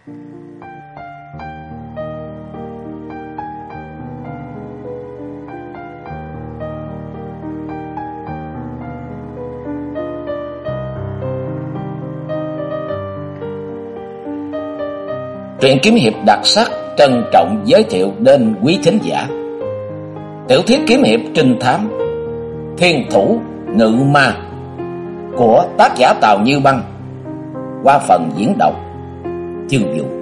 Truyện kiếm hiệp đặc sắc trân trọng giới thiệu đến quý thính giả tiểu thuyết kiếm hiệp trinh thám Thiên Thủ Ngự Ma của tác giả Tào Như Băng qua phần diễn đọc Chương Vũ.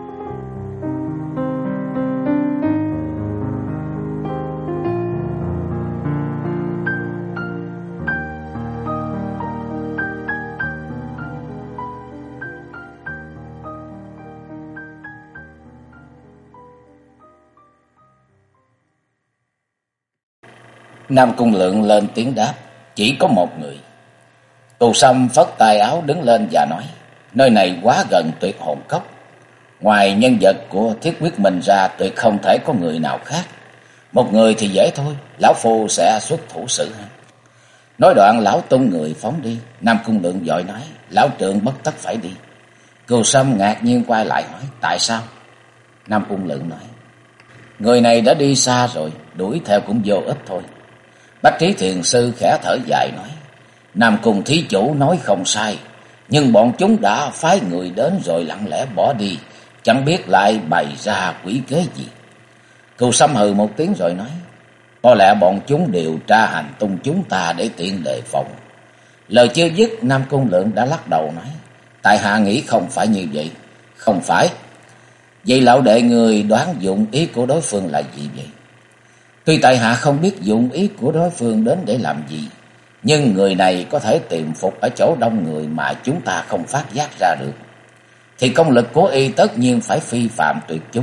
Nam Cung Lượng lên tiếng đáp, chỉ có một người. Tù Sâm phất tay áo đứng lên và nói, nơi này quá gần Tuyệt Hồn Cốc. Ngoài nhân vật của Thiết Quyết Minh ra tuyệt không thể có người nào khác. Một người thì dễ thôi, lão phu sẽ xuất thủ xử hắn. Nói đoạn lão tung người phóng đi. Nam Cung Lượng vội nói, lão trượng bất tất phải đi. Tù Sâm ngạc nhiên quay lại hỏi, tại sao? Nam Cung Lượng nói, người này đã đi xa rồi, đuổi theo cũng vô ích thôi. Bách Trí Thiền Sư khẽ thở dài nói, Nam Cung thí chủ nói không sai, nhưng bọn chúng đã phái người đến rồi lặng lẽ bỏ đi, chẳng biết lại bày ra quỷ kế gì. Cù Sâm hừ một tiếng rồi nói, có lẽ bọn chúng điều tra hành tung chúng ta để tiện đề phòng. Lời chưa dứt, Nam Cung Lượng đã lắc đầu nói, tại hạ nghĩ không phải như vậy. Không phải. Vậy lão đệ người đoán dụng ý của đối phương là gì vậy? Tuy tại hạ không biết dụng ý của đối phương đến để làm gì, nhưng người này có thể tiềm phục ở chỗ đông người mà chúng ta không phát giác ra được, thì công lực của y tất nhiên phải phi phạm tuyệt chúng.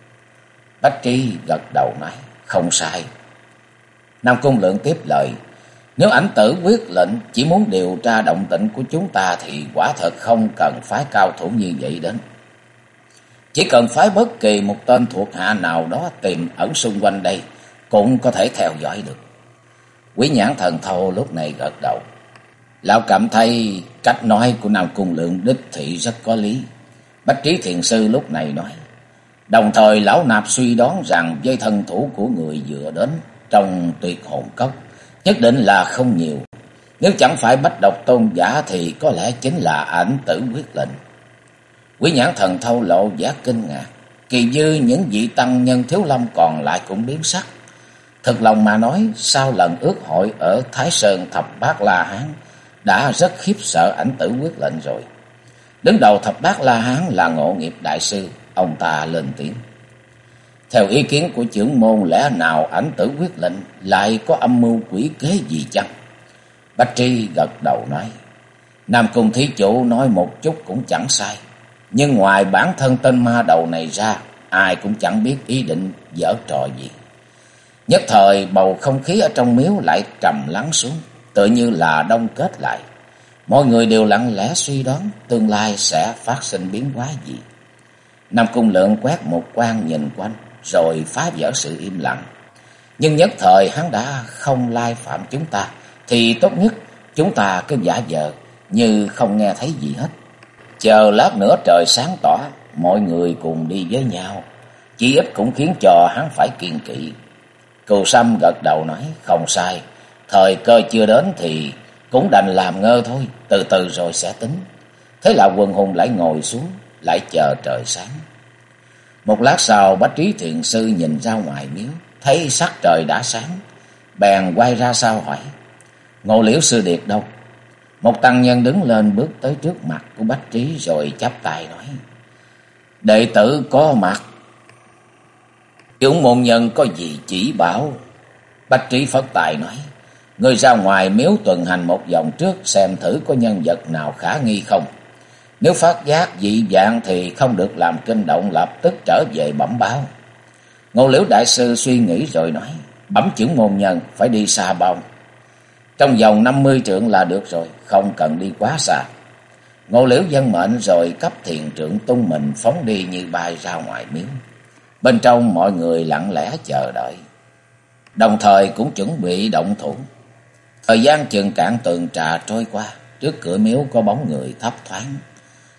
Bách Trí gật đầu nói, không sai. Nam Cung Lượng tiếp lời, nếu ảnh tử quyết lệnh chỉ muốn điều tra động tĩnh của chúng ta thì quả thật không cần phái cao thủ như vậy đến. Chỉ cần phái bất kỳ một tên thuộc hạ nào đó tìm ẩn xung quanh đây cũng có thể theo dõi được. Quý Nhãn Thần Thâu lúc này gật đầu. Lão cảm thấy cách nói của Nam Cung Lượng đích thị rất có lý. Bách Trí Thiền Sư lúc này nói, đồng thời lão nạp suy đoán rằng với thân thủ của người vừa đến trong Tuyệt Hồn Cốc nhất định là không nhiều. Nếu chẳng phải Bách Độc Tôn giả thì có lẽ chính là ảnh tử quyết lệnh. Quý Nhãn Thần Thâu lộ vẻ kinh ngạc. Kỳ dư những vị tăng nhân Thiếu Lâm còn lại cũng biến sắc. Thật lòng mà nói, sau lần ước hội ở Thái Sơn Thập Bát La Hán đã rất khiếp sợ ảnh tử quyết lệnh rồi. Đứng đầu Thập Bát La Hán là Ngộ Nghiệp Đại Sư, ông ta lên tiếng. Theo ý kiến của trưởng môn, lẽ nào ảnh tử quyết lệnh lại có âm mưu quỷ kế gì chăng? Bách Tri gật đầu nói, Nam Cung thí chủ nói một chút cũng chẳng sai. Nhưng ngoài bản thân tên ma đầu này ra, ai cũng chẳng biết ý định giở trò gì. Nhất thời bầu không khí ở trong miếu lại trầm lắng xuống, tự như là đông kết lại. Mọi người đều lặng lẽ suy đoán tương lai sẽ phát sinh biến hóa gì. Nam Cung Lượng quét một quan nhìn quanh, rồi phá vỡ sự im lặng. Nhưng nhất thời hắn đã không lai phạm chúng ta, thì tốt nhất chúng ta cứ giả vờ như không nghe thấy gì hết. Chờ lát nữa trời sáng tỏ, mọi người cùng đi với nhau, chỉ ít cũng khiến cho hắn phải kiêng kỵ. Cù Sâm gật đầu nói, không sai, thời cơ chưa đến thì cũng đành làm ngơ thôi, từ từ rồi sẽ tính. Thế là quần hùng lại ngồi xuống, lại chờ trời sáng. Một lát sau, Bách Trí Thiền Sư nhìn ra ngoài miếu, thấy sắc trời đã sáng, bèn quay ra sau hỏi, Ngộ Liễu sư điệt đâu? Một tăng nhân đứng lên bước tới trước mặt của Bách Trí rồi chắp tay nói, đệ tử có mặt. Trưởng môn nhân có gì chỉ bảo? Bách Trí phất tài nói, người ra ngoài miếu tuần hành một vòng trước, xem thử có nhân vật nào khả nghi không. Nếu phát giác dị dạng thì không được làm kinh động, lập tức trở về bẩm báo. Ngộ Liễu đại sư suy nghĩ rồi nói, bẩm trưởng môn nhân phải đi xa bao? Trong vòng 50 trượng là được rồi, không cần đi quá xa. Ngộ Liễu vâng mệnh rồi cấp thiền trượng tung mình phóng đi như bay ra ngoài miếu. Bên trong mọi người lặng lẽ chờ đợi, đồng thời cũng chuẩn bị động thủ. Thời gian chừng cạn tường trà trôi qua, trước cửa miếu có bóng người thấp thoáng.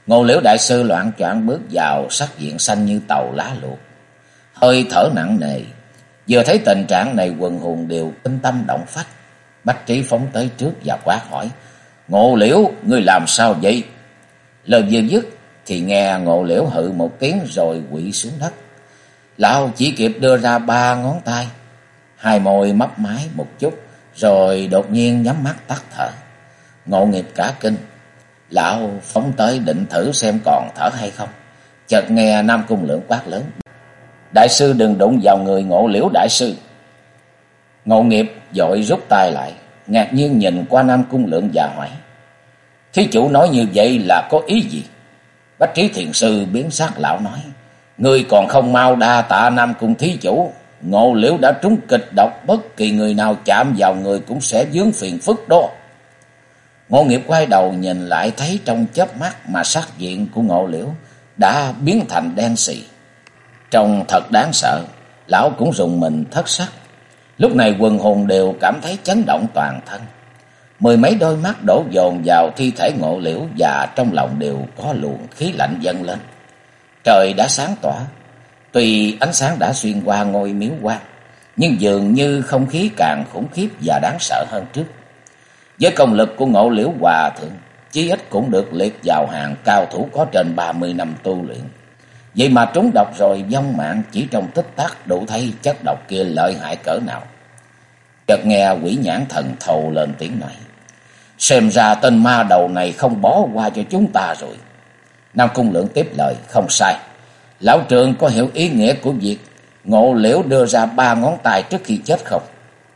Ngộ Liễu đại sư loạng choạng bước vào sắc diện xanh như tàu lá luộc, hơi thở nặng nề. Vừa thấy tình trạng này, quần hùng đều kinh tâm động phách. Bách Trí phóng tới trước và quát hỏi: Ngộ Liễu, ngươi làm sao vậy? Lời vừa dứt thì nghe Ngộ Liễu hự một tiếng rồi quỵ xuống đất. Lão chỉ kịp đưa ra 3 ngón tay, hai môi mấp máy một chút, rồi đột nhiên nhắm mắt tắt thở. Ngộ Nghiệp cả kinh, lão phóng tới định thử xem còn thở hay không. Chợt nghe Nam Cung Lượng quát lớn: Đại sư đừng đụng vào người Ngộ Liễu đại sư. Ngộ Nghiệp vội rút tay lại, ngạc nhiên nhìn qua Nam Cung Lượng và hỏi: Thí chủ nói như vậy là có ý gì? Bách Trí thiền sư biến sắc, lão nói: Ngươi còn không mau đa tạ Nam Cung thí chủ. Ngộ Liễu đã trúng kịch độc, bất kỳ người nào chạm vào người cũng sẽ vướng phiền phức đó. Ngộ Nghiệp quay đầu nhìn lại, thấy trong chớp mắt mà sắc diện của Ngộ Liễu đã biến thành đen sì, trông thật đáng sợ. Lão cũng rùng mình thất sắc. Lúc này quần hùng đều cảm thấy chấn động toàn thân. 10 mấy đôi mắt đổ dồn vào thi thể Ngộ Liễu, và trong lòng đều có luồng khí lạnh dâng lên. Trời đã sáng tỏ, tuy ánh sáng đã xuyên qua ngôi miếu quan, nhưng dường như không khí càng khủng khiếp và đáng sợ hơn trước. Với công lực của Ngộ Liễu hòa thượng, chí ít cũng được liệt vào hàng cao thủ có trên 30 năm tu luyện. Vậy mà trúng độc rồi vong mạng chỉ trong tích tắc, đủ thấy chất độc kia lợi hại cỡ nào. Chợt nghe Quỷ Nhãn Thần thầu lên tiếng nói: Xem ra tên ma đầu này không bỏ qua cho chúng ta rồi. Nam Cung Lượng tiếp lời: Không sai, lão trưởng có hiểu ý nghĩa của việc Ngộ Liễu đưa ra 3 ngón tay trước khi chết không?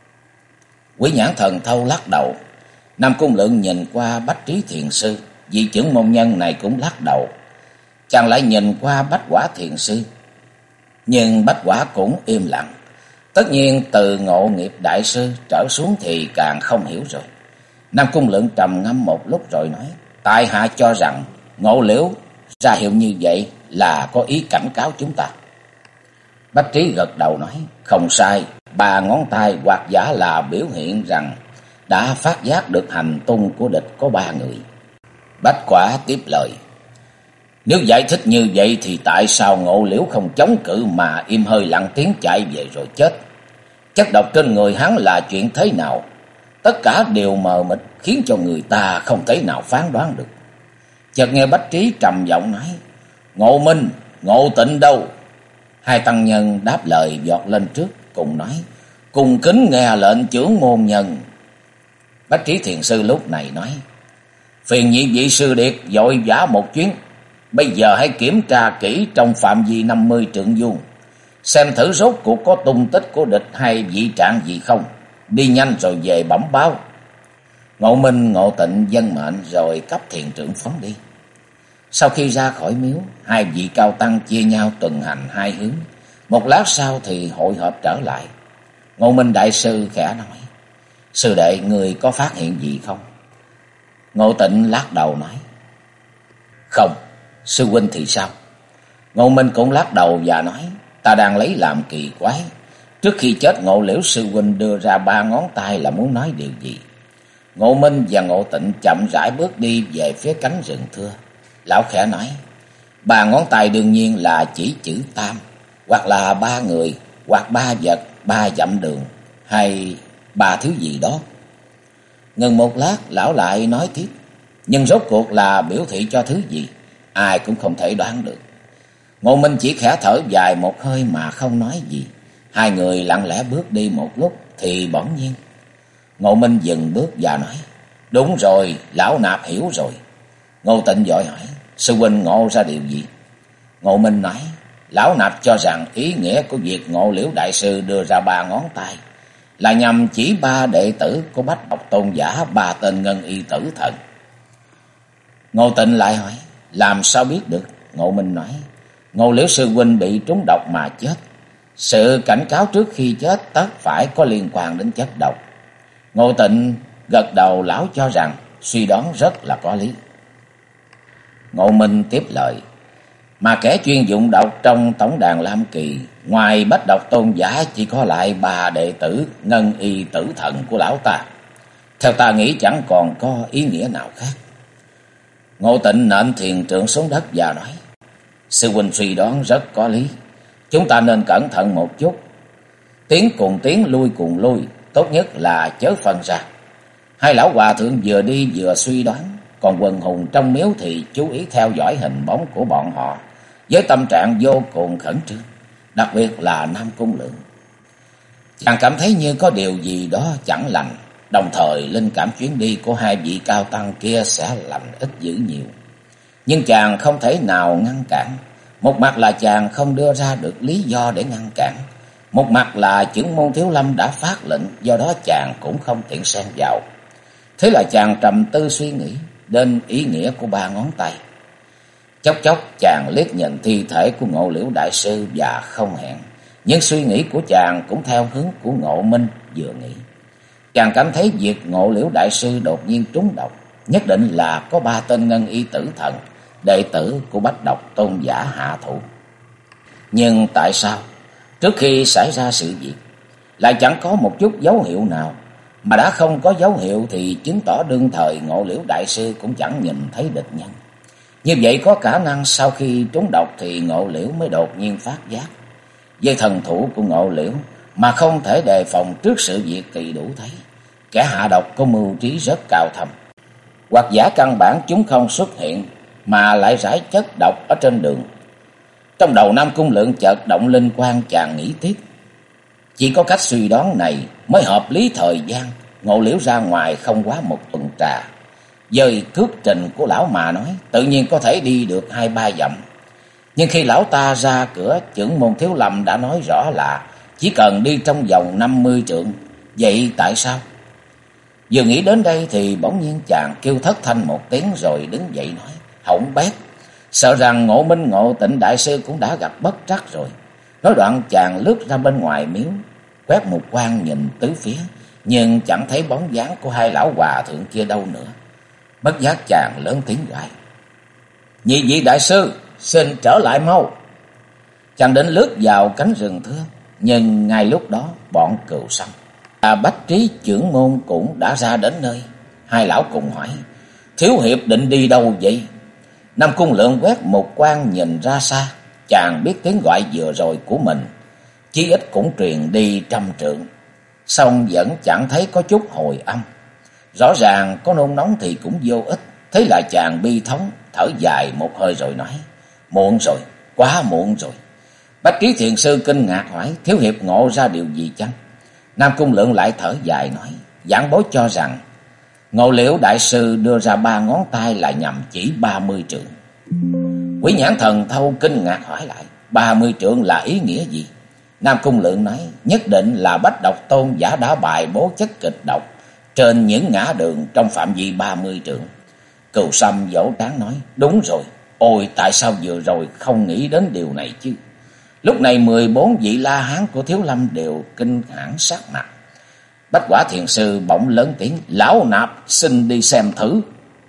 Quỷ Nhãn Thần thâu lắc đầu. Nam Cung Lượng nhìn qua Bách Trí thiền sư, vị trưởng môn nhân này cũng lắc đầu. Chàng lại nhìn qua Bách Quả thiền sư, nhưng Bách Quả cũng im lặng. Tất nhiên từ Ngộ Nghiệp đại sư trở xuống thì càng không hiểu rồi. Nam Cung Lượng trầm ngâm một lúc rồi nói: Tại hạ cho rằng Ngộ Liễu ra hiệu như vậy là có ý cảnh cáo chúng ta. Bách Trí gật đầu nói: Không sai, 3 ngón tay hoặc giả là biểu hiện rằng đã phát giác được hành tung của địch có 3 người. Bách Quả tiếp lời: Nếu giải thích như vậy thì tại sao Ngộ Liễu không chống cự mà im hơi lặng tiếng chạy về rồi chết? Chất độc trên người hắn là chuyện thế nào? Tất cả đều mờ mịt, khiến cho người ta không thể nào phán đoán được. Chợt nghe Bách Trí trầm giọng nói: Ngộ Minh, Ngộ Tịnh đâu? Hai tăng nhân đáp lời vọt lên trước, cùng nói: Cùng kính nghe lệnh trưởng môn nhân. Bách Trí thiền sư lúc này nói: Phiền nhị vị sư điệt vội vã một chuyến. Bây giờ hãy kiểm tra kỹ trong phạm vi 50 trượng vuông, xem thử rốt cuộc có tung tích của địch hay dị trạng gì không. Đi nhanh rồi về bẩm báo. Ngộ Minh, Ngộ Tịnh vâng mệnh rồi cấp thiền trưởng phóng đi. Sau khi ra khỏi miếu, hai vị cao tăng chia nhau tuần hành hai hướng. Một lát sau thì hội họp trở lại. Ngộ Minh đại sư khẽ nói: Sư đệ, người có phát hiện gì không? Ngộ Tịnh lắc đầu nói: Không. Sư huynh thì sao? Ngộ Minh cũng lắc đầu và nói: Ta đang lấy làm kỳ quái. Trước khi chết Ngộ Liễu sư huynh đưa ra 3 ngón tay là muốn nói điều gì? Ngộ Minh và Ngộ Tịnh chậm rãi bước đi về phía cánh rừng thưa. Lão khẽ nói: 3 ngón tay đương nhiên là chỉ chữ tam, hoặc là 3 người, hoặc 3 vật, 3 dặm đường, hay 3 thứ gì đó. Ngừng một lát, lão lại nói tiếp: Nhưng rốt cuộc là biểu thị cho thứ gì, ai cũng không thể đoán được. Ngộ Minh chỉ khẽ thở dài một hơi mà không nói gì. Hai người lặng lẽ bước đi một lúc thì bỗng nhiên Ngộ Minh dừng bước và nói: Đúng rồi, lão nạp hiểu rồi. Ngộ Tịnh vội hỏi: Sư huynh ngộ ra điều gì? Ngộ Minh nói: Lão nạp cho rằng ý nghĩa của việc Ngộ Liễu đại sư đưa ra 3 ngón tay là nhằm chỉ 3 đệ tử của Bách Độc Tôn giả, 3 tên ngân y tử thần. Ngộ Tịnh lại hỏi: Làm sao biết được? Ngộ Minh nói: Ngộ Liễu sư huynh bị trúng độc mà chết. Sự cảnh cáo trước khi chết tất phải có liên quan đến chất độc. Ngộ Tịnh gật đầu, lão cho rằng suy đoán rất là có lý. Ngộ Minh tiếp lời: Mà kẻ chuyên dụng độc trong tổng đàn Lam Kỳ, ngoài Bách Độc Tôn giả chỉ có lại 3 đệ tử ngân y tử thần của lão ta. Theo ta nghĩ chẳng còn có ý nghĩa nào khác. Ngộ Tịnh nện thiền trượng xuống đất và nói: Sư huynh suy đoán rất có lý. Chúng ta nên cẩn thận một chút. Tiến cùng tiến, lui cùng lui, tốt nhất là chớ phân ra. Hai lão hòa thượng vừa đi vừa suy đoán, còn quần hùng trong miếu thì chú ý theo dõi hình bóng của bọn họ với tâm trạng vô cùng khẩn trương, đặc biệt là Nam Cung Lượng. Chàng cảm thấy như có điều gì đó chẳng lành, đồng thời linh cảm chuyến đi của hai vị cao tăng kia sẽ lành ít dữ nhiều. Nhưng chàng không thể nào ngăn cản. Một mặt là chàng không đưa ra được lý do để ngăn cản, một mặt là Chưởng môn Thiếu Lâm đã phát lệnh, do đó chàng cũng không tiện xen vào. Thế là chàng trầm tư suy nghĩ đến ý nghĩa của ba ngón tay. Chốc chốc chàng liếc nhìn thi thể của Ngộ Liễu đại sư và không hẹn, nhưng suy nghĩ của chàng cũng theo hướng của Ngộ Minh vừa nghĩ. Chàng cảm thấy việc Ngộ Liễu đại sư đột nhiên trúng độc nhất định là có ba tên ngân y tử thần, đệ tử của Bách Độc tôn giả hạ thủ. Nhưng tại sao trước khi xảy ra sự việc lại chẳng có một chút dấu hiệu nào? Mà đã không có dấu hiệu thì chứng tỏ đương thời Ngộ Liễu đại sư cũng chẳng nhìn thấy địch nhân. Như vậy có khả năng sau khi trúng độc thì Ngộ Liễu mới đột nhiên phát giác. Với thần thủ của Ngộ Liễu mà không thể đề phòng trước sự việc thì đủ thấy kẻ hạ độc có mưu trí rất cao thâm. Hoặc giả căn bản chúng không xuất hiện mà lại rải chất độc ở trên đường. Trong đầu Nam Cung Lượng chợt động linh quang, chàng nghĩ tiếp. Chỉ có cách suy đoán này mới hợp lý thời gian. Ngộ Liễu ra ngoài không quá một tuần trà. Dời cước trình của lão mà nói, tự nhiên có thể đi được 2-3 dặm. Nhưng khi lão ta ra cửa, Chưởng môn Thiếu Lâm đã nói rõ là chỉ cần đi trong vòng 50 trượng. Vậy tại sao? Vừa nghĩ đến đây thì bỗng nhiên chàng kêu thất thanh một tiếng rồi đứng dậy nói: Hỏng bét, sợ rằng Ngộ Minh Ngộ Tịnh đại sư cũng đã gặp bất trắc rồi. Nói đoạn chàng lướt ra bên ngoài miếu, quét một quan nhìn tứ phía, nhưng chẳng thấy bóng dáng của hai lão hòa thượng kia đâu nữa. Bất giác chàng lớn tiếng gọi: Nhị vị đại sư, xin trở lại mau. Chàng định lướt vào cánh rừng thưa, nhưng ngay lúc đó bọn Cừu Sâm Bách Trí trưởng môn cũng đã ra đến nơi. Hai lão cùng hỏi: Thiếu hiệp định đi đâu vậy? Nam Cung Lượng quét một quan nhìn ra xa, chàng biết tiếng gọi vừa rồi của mình chí ít cũng truyền đi 100 trượng, song vẫn chẳng thấy có chút hồi âm. Rõ ràng có nôn nóng thì cũng vô ích. Thế là chàng bi thống thở dài một hơi rồi nói: Muộn rồi, quá muộn rồi. Bách Trí thiền sư kinh ngạc hỏi: Thiếu hiệp ngộ ra điều gì chăng? Nam Cung Lượng lại thở dài nói: Giảng bối cho rằng Ngộ Liễu đại sư đưa ra 3 ngón tay là nhằm chỉ 30 trượng. Quỷ Nhãn Thần Thâu kinh ngạc hỏi lại: 30 trượng là ý nghĩa gì? Nam Cung Lượng nói: Nhất định là Bách Độc tôn giả đã bài bố chất kịch độc trên những ngã đường trong phạm vi 30 trượng. Cừu Sâm vỗ trán nói: Đúng rồi, ôi tại sao vừa rồi không nghĩ đến điều này chứ? Lúc này 14 vị La Hán của Thiếu Lâm đều kinh hãi sắc mặt. Bách Quả thiền sư bỗng lớn tiếng: Lão nạp xin đi xem thử.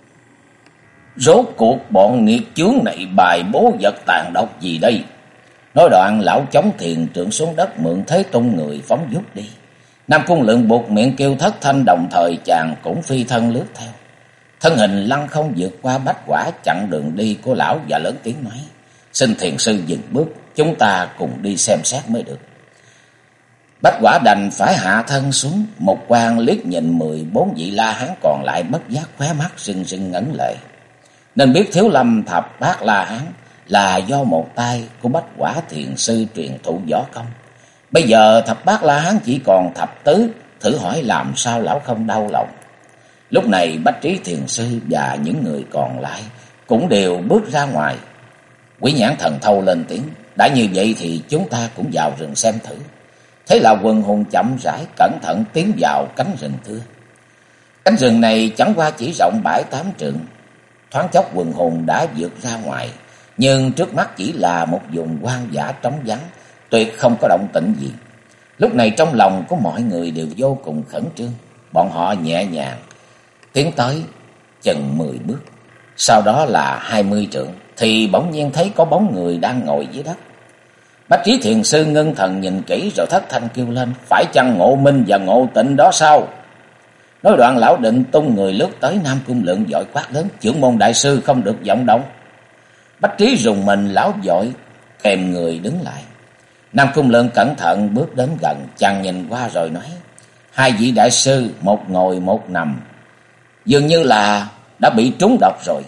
Rốt cuộc bọn nghiệt chướng này bài bố vật tàn độc gì đây? Nói đoạn lão chống thiền trượng xuống đất, mượn thế tung người phóng vút đi. Nam Cung Lượng buộc miệng kêu thất thanh, đồng thời chàng cũng phi thân lướt theo. Thân hình lăng không vượt qua Bách Quả chặn đường đi của lão và lớn tiếng nói: Xin thiền sư dừng bước, chúng ta cùng đi xem xét mới được. Bách Quả đành phải hạ thân xuống. Một quan liếc nhìn 14 vị La Hán còn lại, bất giác khóe mắt rưng rưng ngấn lệ. Nên biết Thiếu Lâm thập bát La Hán là do một tay của Bách Quả thiền sư truyền thụ võ công. Bây giờ thập bát La Hán chỉ còn thập tứ, thử hỏi làm sao lão không đau lòng. Lúc này Bách Trí thiền sư và những người còn lại cũng đều bước ra ngoài. Quỷ Nhãn Thần Thâu lên tiếng: Đã như vậy thì chúng ta cũng vào rừng xem thử. Thế là quần hùng chậm rãi cẩn thận tiến vào cánh rừng thưa. Cánh rừng này chẳng qua chỉ rộng 7-8 trượng. Thoáng chốc quần hùng đã vượt ra ngoài, nhưng trước mắt chỉ là một vùng hoang dã trống vắng, tuyệt không có động tĩnh gì. Lúc này trong lòng của mọi người đều vô cùng khẩn trương. Bọn họ nhẹ nhàng tiến tới chừng 10 bước, sau đó là 20 trượng, thì bỗng nhiên thấy có bóng người đang ngồi dưới đất. Bách Trí thiền sư ngưng thần nhìn kỹ rồi thất thanh kêu lên: Phải chăng Ngộ Minh và Ngộ Tịnh đó sao? Nói đoạn lão định tung người lướt tới. Nam Cung Lượng vội quát lớn: Chưởng môn đại sư không được vọng động. Bách Trí rùng mình, lão vội kèm người đứng lại. Nam Cung Lượng cẩn thận bước đến gần, chàng nhìn qua rồi nói: Hai vị đại sư, một ngồi một nằm, dường như là đã bị trúng độc rồi.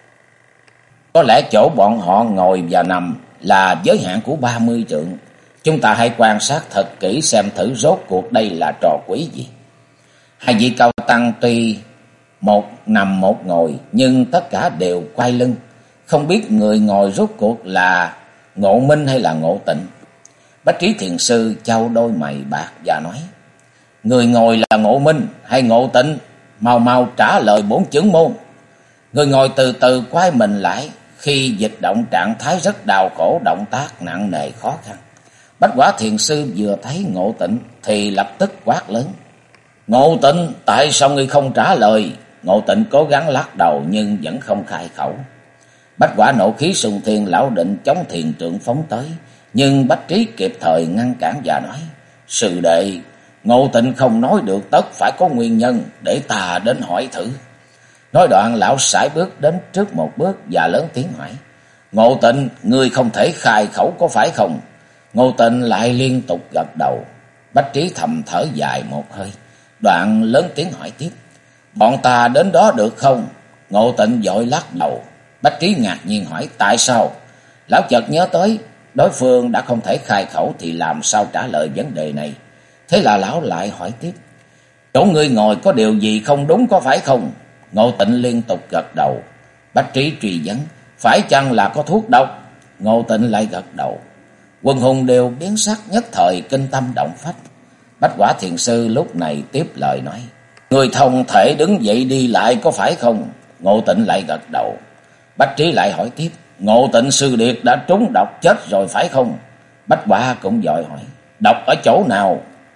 Có lẽ chỗ bọn họ ngồi và nằm là giới hạn của 30 trượng. Chúng ta hãy quan sát thật kỹ xem thử rốt cuộc đây là trò quỷ gì. Hai vị cao tăng tuy một nằm một ngồi, nhưng tất cả đều quay lưng. Không biết người ngồi rốt cuộc là Ngộ Minh hay là Ngộ Tịnh. Bách Trí Thiền sư chau đôi mày bạc và nói: Người ngồi là Ngộ Minh hay Ngộ Tịnh? Mau mau trả lời bổn chưởng môn. Người ngồi từ từ quay mình lại, khi dịch động trạng thái rất đau khổ, động tác nặng nề khó khăn. Bách Quả Thiền sư vừa thấy Ngộ Tịnh thì lập tức quát lớn: Ngộ Tịnh, tại sao ngươi không trả lời? Ngộ Tịnh cố gắng lắc đầu nhưng vẫn không khai khẩu. Bách Quả nộ khí sùng thiên, lão định chống thiền trượng phóng tới, nhưng Bách Trí kịp thời ngăn cản và nói: Sư đệ, Ngộ Tịnh không nói được, tất phải có nguyên nhân, để ta đến hỏi thử. Nói đoạn lão sải bước đến trước một bước và lớn tiếng hỏi: Ngộ Tịnh, ngươi không thể khai khẩu có phải không? Ngộ Tịnh lại liên tục gật đầu. Bách Trí thầm thở dài một hơi, đoạn lớn tiếng hỏi tiếp: Bọn ta đến đó được không? Ngộ Tịnh vội lắc đầu. Bách Trí ngạc nhiên hỏi: Tại sao? Lão chợt nhớ tới đối phương đã không thể khai khẩu thì làm sao trả lời vấn đề này. Thế là lão lại hỏi tiếp: Chỗ ngươi ngồi có điều gì không đúng có phải không? Ngộ Tịnh liên tục gật đầu. Bách Trí truy vấn: Phải chăng là có thuốc độc? Ngộ Tịnh lại gật đầu. Quần hùng đều biến sắc, nhất thời kinh tâm động phách. Bách Quả Thiền sư lúc này tiếp lời nói: Người không thể đứng dậy đi lại có phải không? Ngộ Tịnh lại gật đầu. Bách Trí lại hỏi tiếp: Ngộ Tịnh sư điệt đã trúng độc chết rồi phải không? Bách Quả cũng vội hỏi: Độc ở chỗ nào?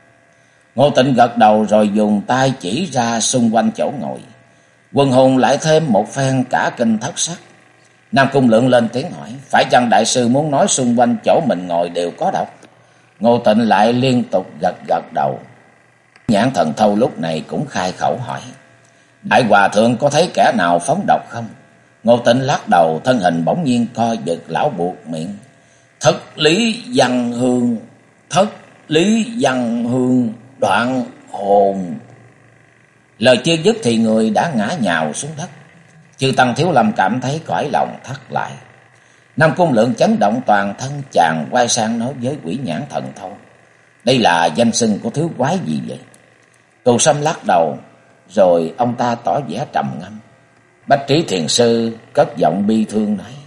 Ngộ Tịnh gật đầu rồi dùng tay chỉ ra xung quanh chỗ ngồi. Quần hùng lại thêm một phen cả kinh thất sắc. Nam Cung Lượng lên tiếng hỏi: Phải chăng đại sư muốn nói xung quanh chỗ mình ngồi đều có độc? Ngộ Tịnh lại liên tục gật đầu. Nhãn Thần Thâu lúc này cũng khai khẩu hỏi: Đại hòa thượng có thấy kẻ nào phóng độc không? Ngộ Tịnh lắc đầu, thân hình bỗng nhiên co giật, lão buộc miệng: Thất lý văn hương, thất lý văn hương đoạn hồn. Lời chưa dứt thì người đã ngã nhào xuống đất. Chư tăng Thiếu Lâm cảm thấy cõi lòng thắt lại. Nam Cung Lượng chấn động toàn thân, chàng quay sang nói với Quỷ Nhãn Thần Thâu: Đây là danh xưng của thứ quái gì vậy? Cù Sâm lắc đầu, rồi ông ta tỏ vẻ trầm ngâm. Bách Trí Thiền sư cất giọng bi thương nói: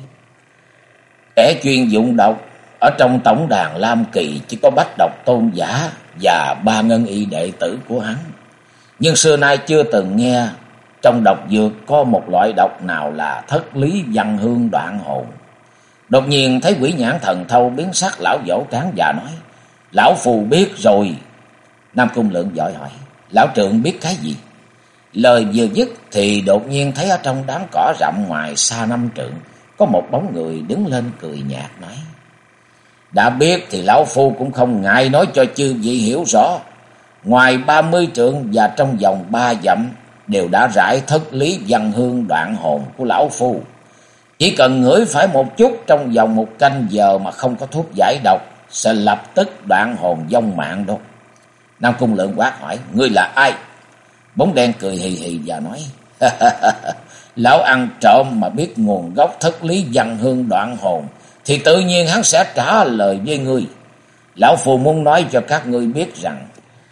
Kẻ chuyên dụng độc ở trong tổng đàn Lam Kỳ chỉ có Bách Độc Tôn giả và 3 ngân y đệ tử của hắn. Nhưng xưa nay chưa từng nghe trong độc dược có một loại độc nào là thất lý văn hương đoạn hồn. Đột nhiên thấy Quỷ Nhãn Thần Thâu biến sắc, lão vỗ trán và nói: Lão phù biết rồi. Nam Cung Lượng vội hỏi: Lão trượng biết cái gì? Lời vừa dứt thì đột nhiên thấy ở trong đám cỏ rậm ngoài xa 5 trượng có một bóng người đứng lên cười nhạt nói: Đã biết thì lão phu cũng không ngại nói cho chư vị hiểu rõ. Ngoài 30 trượng và trong vòng 3 dặm đều đã rải thất lý văn hương đoạn hồn của lão phu. Chỉ cần ngửi phải một chút trong vòng 1 canh giờ mà không có thuốc giải độc, sẽ lập tức đoạn hồn vong mạng đâu. Nam Cung Lượng quát hỏi: Ngươi là ai? Bóng đen cười hì hì và nói: Lão ăn trộm mà biết nguồn gốc thất lý văn hương đoạn hồn thì tự nhiên hắn sẽ trả lời với ngươi. Lão phù muốn nói cho các ngươi biết rằng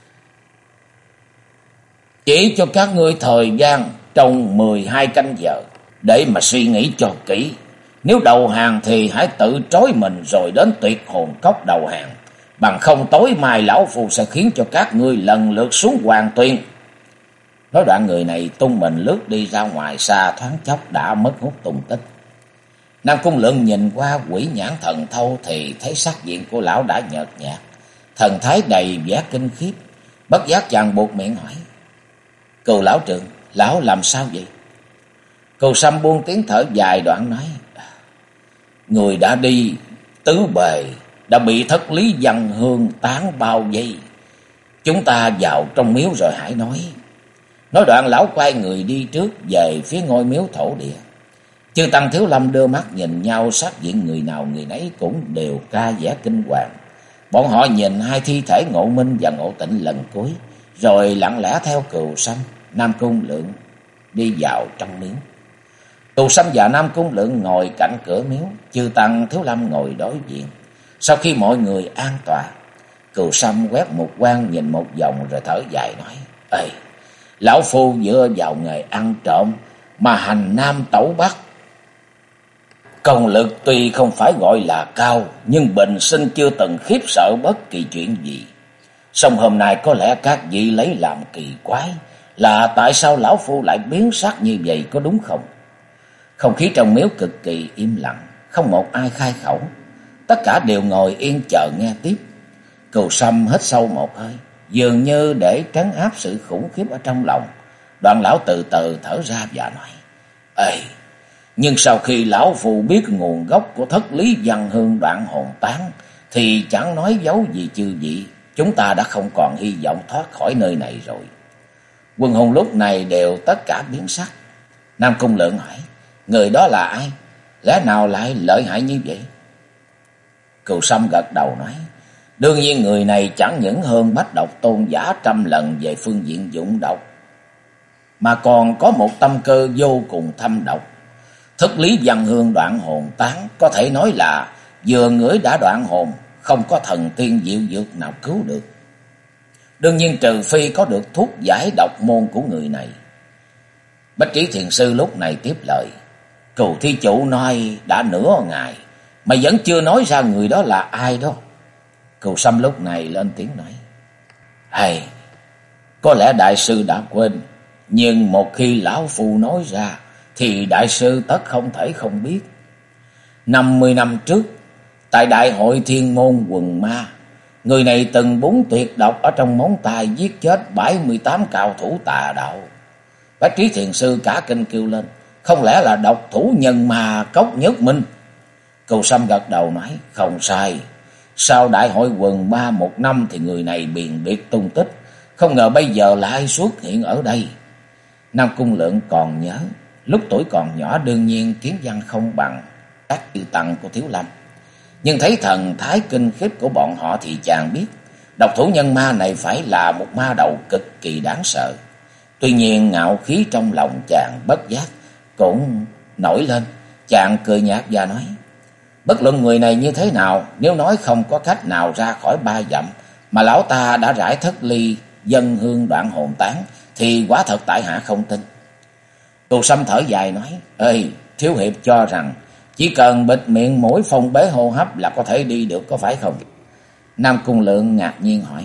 chỉ cho các ngươi thời gian trong 12 canh giờ để mà suy nghĩ cho kỹ. Nếu đầu hàng thì hãy tự trói mình rồi đến Tuyệt Hồn Cốc đầu hàng. Bằng không tối mai lão phù sẽ khiến cho các ngươi lần lượt xuống Hoàng Tuyền. Nói đoạn người này tung mình lướt đi ra ngoài xa, thoáng chốc đã mất hút tung tích. Nam Cung Lượng nhìn qua Quỷ Nhãn Thần Thâu thì thấy sắc diện của lão đã nhợt nhạt, thần thái đầy vẻ kinh khiếp. Bất giác chàng buột miệng hỏi: Cừu lão trượng, lão làm sao vậy? Cừu Sâm buông tiếng thở dài đoạn nói: Người đã đi tứ bề, đã bị thất lý văn hương tán bao vây. Chúng ta vào trong miếu rồi hãy nói. Nói đoạn lão quay người đi trước về phía ngôi miếu thổ địa. Chư tăng Thiếu Lâm đưa mắt nhìn nhau, sắc diện người nào người nấy cũng đều ca vẻ kinh hoàng. Bọn họ nhìn hai thi thể Ngộ Minh và Ngộ Tịnh lần cuối, rồi lặng lẽ theo Cừu Sâm, Nam Cung Lượng đi vào trong miếu. Cừu Sâm và Nam Cung Lượng ngồi cạnh cửa miếu, chư tăng Thiếu Lâm ngồi đối diện. Sau khi mọi người an tọa, Cừu Sâm quét một quan nhìn một vòng rồi thở dài nói: Ê, lão phu dựa vào nghề ăn trộm mà hành nam tẩu bắc. Công lực tuy không phải gọi là cao, nhưng bình sinh chưa từng khiếp sợ bất kỳ chuyện gì. Song hôm nay có lẽ các vị lấy làm kỳ quái là tại sao lão phu lại biến sắc như vậy, có đúng không? Không khí trong miếu cực kỳ im lặng, không một ai khai khẩu. Tất cả đều ngồi yên chờ nghe tiếp. Cừu Sâm hít sâu một hơi, dường như để trấn áp sự khủng khiếp ở trong lòng. Đoạn lão từ từ thở ra và nói: Ê, nhưng sau khi lão phu biết nguồn gốc của thất lý văn hương đoạn hồn tán, thì chẳng nói dấu gì chư vị, chúng ta đã không còn hy vọng thoát khỏi nơi này rồi. Quần hùng lúc này đều tất cả biến sắc. Nam Cung Lượng hỏi: Người đó là ai? Lẽ nào lại lợi hại như vậy? Cừu Sâm gật đầu nói: Đương nhiên người này chẳng những hơn Bách Độc Tôn giả trăm lần về phương diện dụng độc, mà còn có một tâm cơ vô cùng thâm độc. Thất lý văn hương đoạn hồn tán có thể nói là vừa ngửi đã đoạn hồn, không có thần tiên diệu dược nào cứu được. Đương nhiên trừ phi có được thuốc giải độc môn của người này. Bách Trí Thiền Sư lúc này tiếp lời: Cừu thí chủ nói đã nửa ngày mà vẫn chưa nói ra người đó là ai đó. Cừu Sâm lúc này lên tiếng nói: Hay, có lẽ đại sư đã quên, nhưng một khi lão phu nói ra thì đại sư tất không thể không biết. 50 năm trước, tại đại hội Thiên Môn Quần Ma, người này từng búng tuyệt độc ở trong móng tay, giết chết 78 cao thủ tà đạo. Bách Trí Thiền Sư cả kinh kêu lên: Không lẽ là độc thủ nhân ma Cốc Nhất Minh? Cừu Sâm gật đầu nói: Không sai. Sau đại hội Quần Ma một năm thì người này biền biệt tung tích, không ngờ bây giờ lại xuất hiện ở đây. Nam Cung Lượng còn nhớ, lúc tuổi còn nhỏ đương nhiên kiến văn không bằng các chư tăng của Thiếu Lâm, nhưng thấy thần thái kinh khiếp của bọn họ thì chàng biết độc thủ nhân ma này phải là một ma đầu cực kỳ đáng sợ. Tuy nhiên ngạo khí trong lòng chàng bất giác cũng nổi lên. Chàng cười nhạt và nói: Bất luận người này như thế nào, nếu nói không có cách nào ra khỏi 3 dặm mà lão ta đã rải thất ly dân hương đoạn hồn tán, thì quả thật tại hạ không tin. Cừu Sâm thở dài nói: Ê, thiếu hiệp cho rằng chỉ cần bịt miệng mũi phong bế hô hấp là có thể đi được, có phải không? Nam Cung Lượng ngạc nhiên hỏi: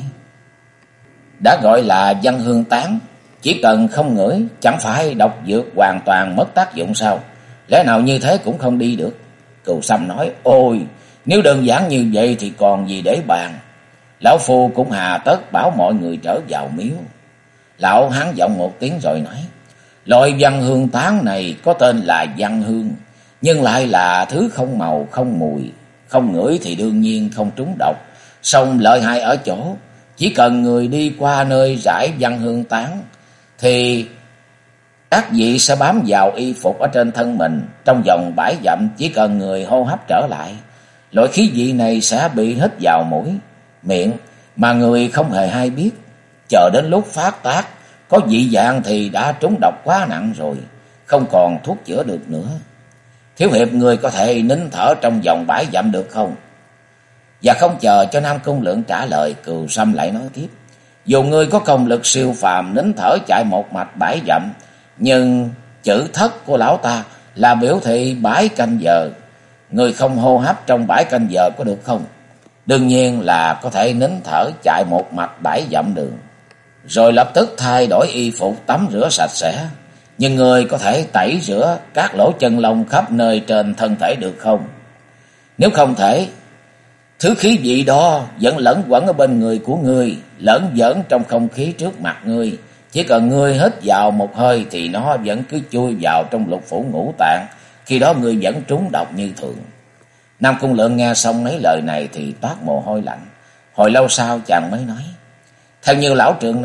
Đã gọi là văn hương tán, chỉ cần không ngửi, chẳng phải độc dược hoàn toàn mất tác dụng sao? Lẽ nào như thế cũng không đi được? Cừu Sâm nói: Ôi, nếu đơn giản như vậy thì còn gì để bàn. Lão phu cũng hà tất bảo mọi người trở vào miếu. Lão hắn giọng một tiếng rồi nói: Loại văn hương tán này có tên là văn hương, nhưng lại là thứ không màu, không mùi, không ngửi thì đương nhiên không trúng độc. Song lợi hại ở chỗ, chỉ cần người đi qua nơi rải văn hương tán thì các vị sẽ bám vào y phục ở trên thân mình. Trong vòng 7 dặm, chỉ cần người hô hấp trở lại, loại khí vị này sẽ bị hít vào mũi, miệng mà người không hề hay biết. Chờ đến lúc phát tác, có dị dạng thì đã trúng độc quá nặng rồi, không còn thuốc chữa được nữa. Thiếu hiệp, người có thể nín thở trong vòng 7 dặm được không? Và không chờ cho Nam Cung Lượng trả lời, Cừu Sâm lại nói tiếp: Dù ngươi có công lực siêu phàm nín thở chạy một mạch 7 dặm, nhưng chữ thất của lão ta là biểu thị 7 canh giờ. Ngươi không hô hấp trong 7 canh giờ có được không? Đương nhiên là có thể nín thở chạy một mạch 7 dặm đường, rồi lập tức thay đổi y phục tắm rửa sạch sẽ. Nhưng người có thể tẩy rửa các lỗ chân lông khắp nơi trên thân thể được không? Nếu không thể, thứ khí vị đó vẫn lẫn quẩn ở bên người của ngươi, lẫn giỡn trong không khí trước mặt ngươi. Chỉ cần ngươi hít vào một hơi thì nó vẫn cứ chui vào trong lục phủ ngũ tạng, khi đó ngươi vẫn trúng độc như thường. Nam Cung Lượng nghe xong mấy lời này thì toát mồ hôi lạnh. Hồi lâu sau chàng mới nói: Theo như lão trượng nói,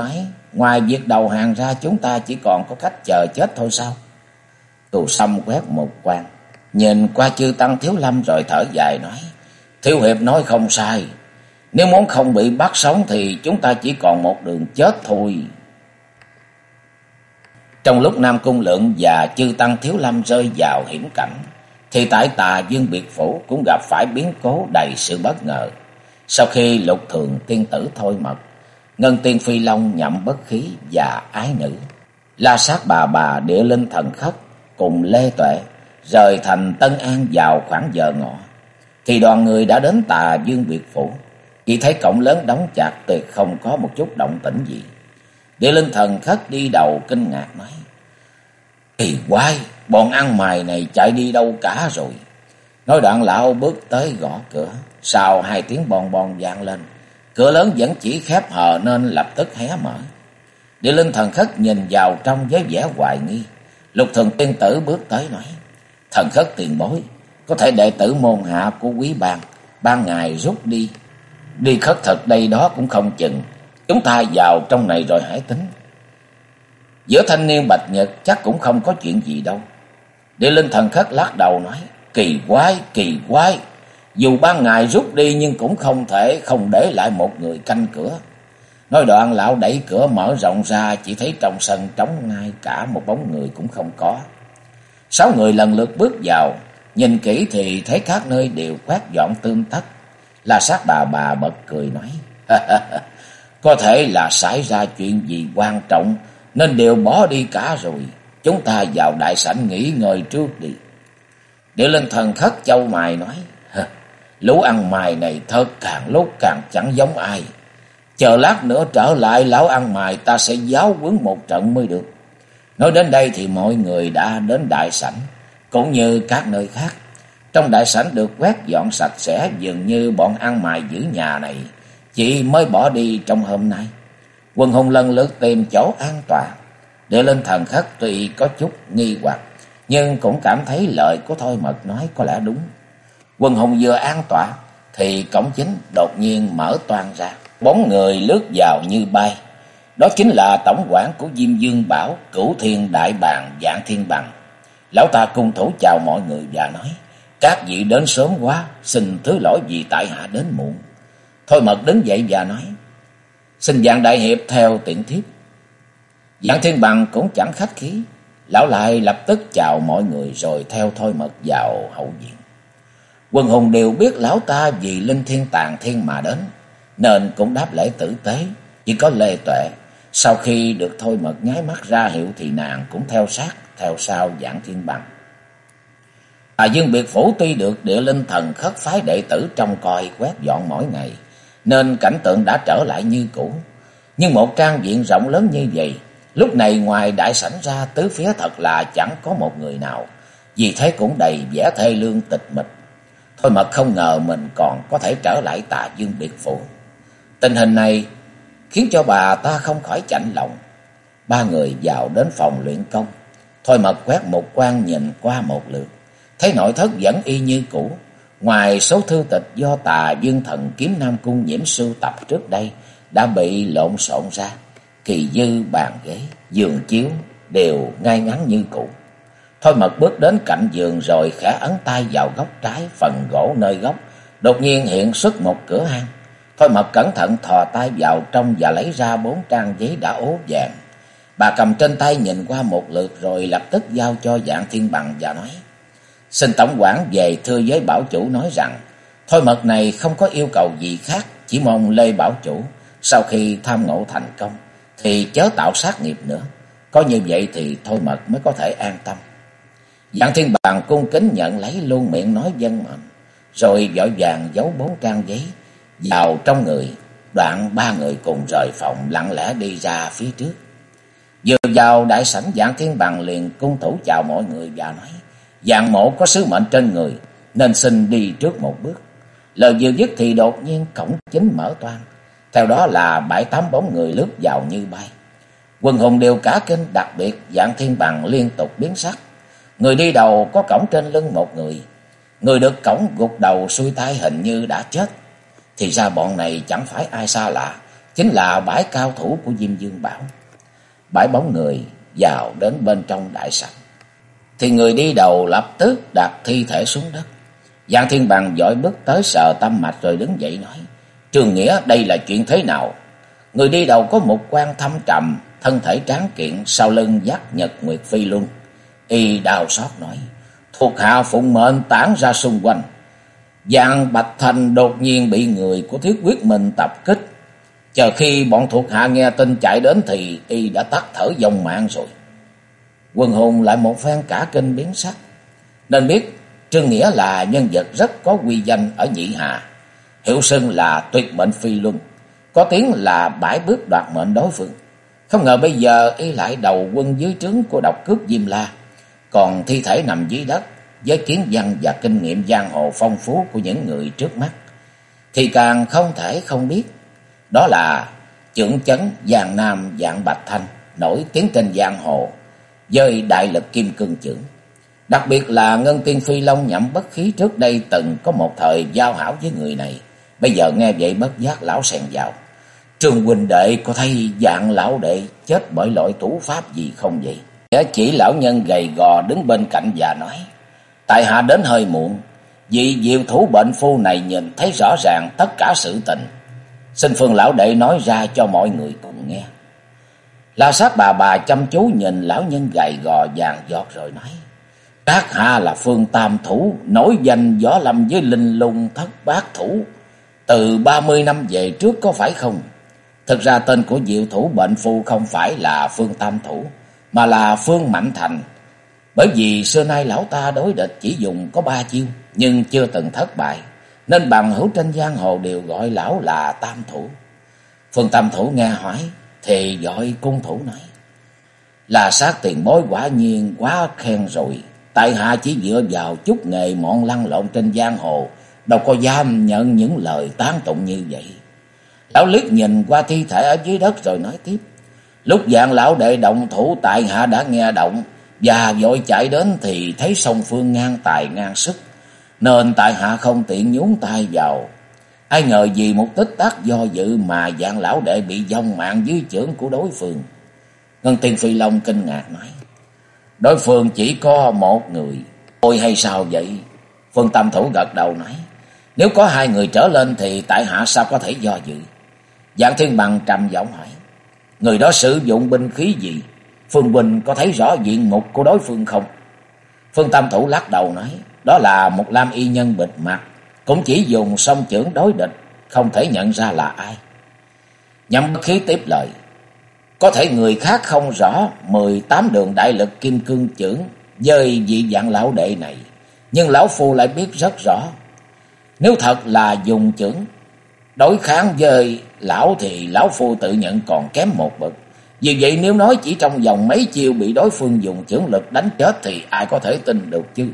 Ngoài việc đầu hàng ra chúng ta chỉ còn có cách chờ chết thôi sao? Tù Sâm quét một quan, nhìn qua chư tăng Thiếu Lâm rồi thở dài nói: Thiếu hiệp nói không sai. Nếu muốn không bị bắt sống thì chúng ta chỉ còn một đường chết thôi. Trong lúc Nam Cung Lượng và chư tăng Thiếu Lâm rơi vào hiểm cảnh, thì tại Tà Dương Biệt Phủ cũng gặp phải biến cố đầy sự bất ngờ. Sau khi Lục Thường tiên tử Thôi Mật, Ngân Tiên Phi Long Nhậm Bất Khí và Ái Nữ, La Sát Bà Địa Linh Thần Khất cùng Lê Tuệ rời thành Tân An vào khoảng giờ ngọ, thì đoàn người đã đến Tà Dương Biệt Phủ. Chỉ thấy cổng lớn đóng chặt, tuyệt không có một chút động tĩnh gì. Địa Linh Thần Khất đi đầu kinh ngạc nói: Kỳ quái, bọn ăn mày này chạy đi đâu cả rồi? Nói đoạn lão bước tới gõ cửa. Sau 2 tiếng bon bon vang lên, cửa lớn vẫn chỉ khép hờ nên lập tức hé mở. Địa Linh Thần Khất nhìn vào trong với vẻ hoài nghi. Lục Thường tiên tử bước tới nói: Thần Khất tiền bối, có thể đệ tử môn hạ của quý bang ban ngày rút đi khất thực đây đó cũng không chừng. Chúng ta vào trong này rồi hãy tính. Giữa thanh niên Bạch Nhật chắc cũng không có chuyện gì đâu. Địa Linh Thần Khất lắc đầu nói: Kỳ quái, dù ban ngày rút đi nhưng cũng không thể không để lại một người canh cửa. Nói đoạn lão đẩy cửa mở rộng ra, chỉ thấy trong sân trống ngay cả một bóng người cũng không có. 6 người lần lượt bước vào, nhìn kỹ thì thấy các nơi đều quét dọn tươm tất. La Sát bà bật cười nói: Có thể là xảy ra chuyện gì quan trọng nên đều bỏ đi cả rồi. Chúng ta vào đại sảnh nghỉ ngơi trước đi. Địa Linh Thần Khất chau mày nói: Lũ ăn mày này thật càng lúc càng chẳng giống ai. Chờ lát nữa trở lại lão ăn mày ta sẽ giáo huấn một trận mới được. Nói đến đây thì mọi người đã đến đại sảnh, cũng như các nơi khác. Trong đại sảnh được quét dọn sạch sẽ, dường như bọn ăn mày giữ nhà này chỉ mới bỏ đi trong hôm nay. Quần hùng lần lượt tìm chỗ an toàn. Địa Linh Thần Khất tuy có chút nghi hoặc, nhưng cũng cảm thấy lời của Thôi Mật nói có lẽ đúng. Quần hùng vừa an tọa thì cổng chính đột nhiên mở toang ra, bóng người lướt vào như bay. Đó chính là tổng quản của Diêm Dương Bảo, Cửu Thiên Đại Bàng Vạn Thiên Bằng. Lão ta cung thủ chào mọi người và nói: Các vị đến sớm quá, xin thứ lỗi vì tại hạ đến muộn. Thôi Mật đứng dậy và nói: Xin Vạn đại hiệp theo tiễn thiếp. Vạn Thiên Bằng cũng chẳng khách khí, lão lại lập tức chào mọi người rồi theo Thôi Mật vào hậu viện. Quần hùng đều biết lão ta vì linh thiên tàng thiên mà đến, nên cũng đáp lễ tử tế. Chỉ có Lê Tuệ, sau khi được Thôi Mật nháy mắt ra hiệu thì nàng cũng theo sát theo sau Vạn Thiên Bằng. Tà Dương Biệt Phủ tuy được Địa Linh Thần Khất phái đệ tử trông coi quét dọn mỗi ngày, nên cảnh tượng đã trở lại như cũ. Nhưng một trang viện rộng lớn như vậy, lúc này ngoài đại sảnh ra tứ phía thật là chẳng có một người nào, vì thế cũng đầy vẻ thê lương tịch mịch. Thôi Mật không ngờ mình còn có thể trở lại Tà Dương Biệt Phủ. Tình hình này khiến cho bà ta không khỏi chạnh lòng. 3 người vào đến phòng luyện công. Thôi Mật quét một quan nhìn qua một lượt, thấy nội thất vẫn y như cũ. Ngoài số thư tịch do Tà Dương Thần Kiếm Nam Cung Nhiễm sưu tập trước đây đã bị lộn xộn ra, kỳ dư bàn ghế, giường chiếu đều ngay ngắn như cũ. Thôi Mật bước đến cạnh giường rồi khẽ ấn tay vào góc trái, phần gỗ nơi góc đột nhiên hiện xuất một cửa hang. Thôi Mật cẩn thận thò tay vào trong và lấy ra 4 trang giấy đã ố vàng. Bà cầm trên tay nhìn qua một lượt rồi lập tức giao cho Vạn Thiên Bằng và nói: Xin tổng quản về thưa với bảo chủ nói rằng Thôi Mật này không có yêu cầu gì khác, chỉ mong Lê bảo chủ sau khi tham ngộ thành công thì chớ tạo sát nghiệp nữa. Có như vậy thì Thôi Mật mới có thể an tâm. Vạn Thiên Bằng cung kính nhận lấy, luôn miệng nói vâng mệnh, rồi vội vàng giấu 4 trang giấy vào trong người. Đoạn 3 người cùng rời phòng, lặng lẽ đi ra phía trước. Vừa vào đại sảnh, Vạn Thiên Bằng liền cung thủ chào mọi người và nói: Vạn mộ có sứ mệnh trên người nên xin đi trước một bước. Lời vừa dứt thì đột nhiên cổng chính mở toang, theo đó là 7-8 bóng người lướt vào như bay. Quần hùng đều cả kinh, đặc biệt Vạn Thiên Bằng liên tục biến sắc. Người đi đầu có cổng trên lưng một người, người được cổng gục đầu xuôi tay hình như đã chết. Thì ra bọn này chẳng phải ai xa lạ, chính là 7 cao thủ của Diêm Dương Bảo. bãi bóng người vào đến bên trong đại sảnh. Thì người đi đầu lập tức đặt thi thể xuống đất. Giang Thiên Bằng vội bước tới sờ tâm mạch rồi đứng dậy nói: Trương Nghĩa, đây là chuyện thế nào? Người đi đầu có một quan thâm trầm, thân thể tráng kiện, sau lưng dắt Nhật Nguyệt Phi Luân. Y đau xót nói: Thuộc hạ phụng mệnh tản ra xung quanh. Giang Bạch Thành đột nhiên bị người của Thiết Quyết Minh tập kích. Chờ khi bọn thuộc hạ nghe tin chạy đến thì y đã tắt thở vong mạng rồi. Quần hùng lại một phen cả kinh biến sắc, nên biết Trương Nghĩa là nhân vật rất có uy danh ở Nhị Hà, hiệu xưng là Tuyệt Mệnh Phi Luân, có tiếng là bãi bước đoạt mệnh đối phương. Không ngờ bây giờ y lại đầu quân dưới trướng của độc cướp Diêm La, còn thi thể nằm dưới đất. Với kiến văn và kinh nghiệm giang hồ phong phú của những người trước mắt thì càng không thể không biết đó là chưởng chấn Giang Nam Dạng Bạch Thanh, nổi tiếng trên giang hồ với đại lực kim cương chưởng. Đặc biệt là Ngân Tiên Phi Long Nhậm Bất Khí trước đây từng có một thời giao hảo với người này. Bây giờ nghe vậy bất giác lão xen vào: Trương huynh đệ có thấy Dạng lão đệ chết bởi loại thủ pháp gì không vậy? Chỉ lão nhân gầy gò đứng bên cạnh và nói: Tại hạ đến hơi muộn, vì diệu thủ bệnh phu này nhìn thấy rõ ràng tất cả sự tình, xin Phương lão đệ nói ra cho mọi người cùng nghe. La Sát bà chăm chú nhìn lão nhân gầy gò vàng giọt rồi nói: Các hạ là Phương Tam Thủ, nổi danh võ lâm với linh lung thất bát thủ từ 30 năm về trước, có phải không? Thực ra tên của diệu thủ bệnh phu không phải là Phương Tam Thủ, mà là Phương Mạnh Thành. Bởi vì xưa nay lão ta đối địch chỉ dùng có 3 chiêu, nhưng chưa từng thất bại, nên bằng hữu trên giang hồ đều gọi lão là Tam Thủ. Phương Tam Thủ nghe hỏi thì gọi cung thủ nói: Là Sát tiền bối quả nhiên quá khen rồi. Tại hạ chỉ dựa vào chút nghề mọn lăn lộn trên giang hồ, đâu có dám nhận những lời tán tụng như vậy. Lão liếc nhìn qua thi thể ở dưới đất rồi nói tiếp: Lúc Dạng lão đệ động thủ, tại hạ đã nghe động và vội chạy đến thì thấy song phương ngang tài ngang sức, nên tại hạ không tiện nhúng tay vào. Ai ngờ vì một tích tắc do dự mà Dạng lão đệ bị vong mạng dưới chưởng của đối phương. Ngân Tiên Phi Long kinh ngạc nói: Đối phương chỉ có một người, ôi hay sao vậy? Phương Tam Thủ gật đầu nói: Nếu có 2 người trở lên thì tại hạ sao có thể do dự? Dạng Thiên Bằng trầm giọng hỏi: Người đó sử dụng binh khí gì? Phương huynh có thấy rõ diện mục của đối phương không? Phương Tam Thủ lắc đầu nói: Đó là một lam y nhân bịt mặt, cũng chỉ dùng song chưởng đối địch, không thể nhận ra là ai. Nhậm Bất Khí tiếp lời: Có thể người khác không rõ 18 đường đại lực kim cương chưởng với vị Dạng lão đệ này, nhưng lão phu lại biết rất rõ. Nếu thật là dùng chưởng đối kháng với lão thì lão phu tự nhận còn kém một bậc. Vì vậy nếu nói chỉ trong vòng mấy chiêu bị đối phương dùng chưởng lực đánh chết thì ai có thể tin được chứ?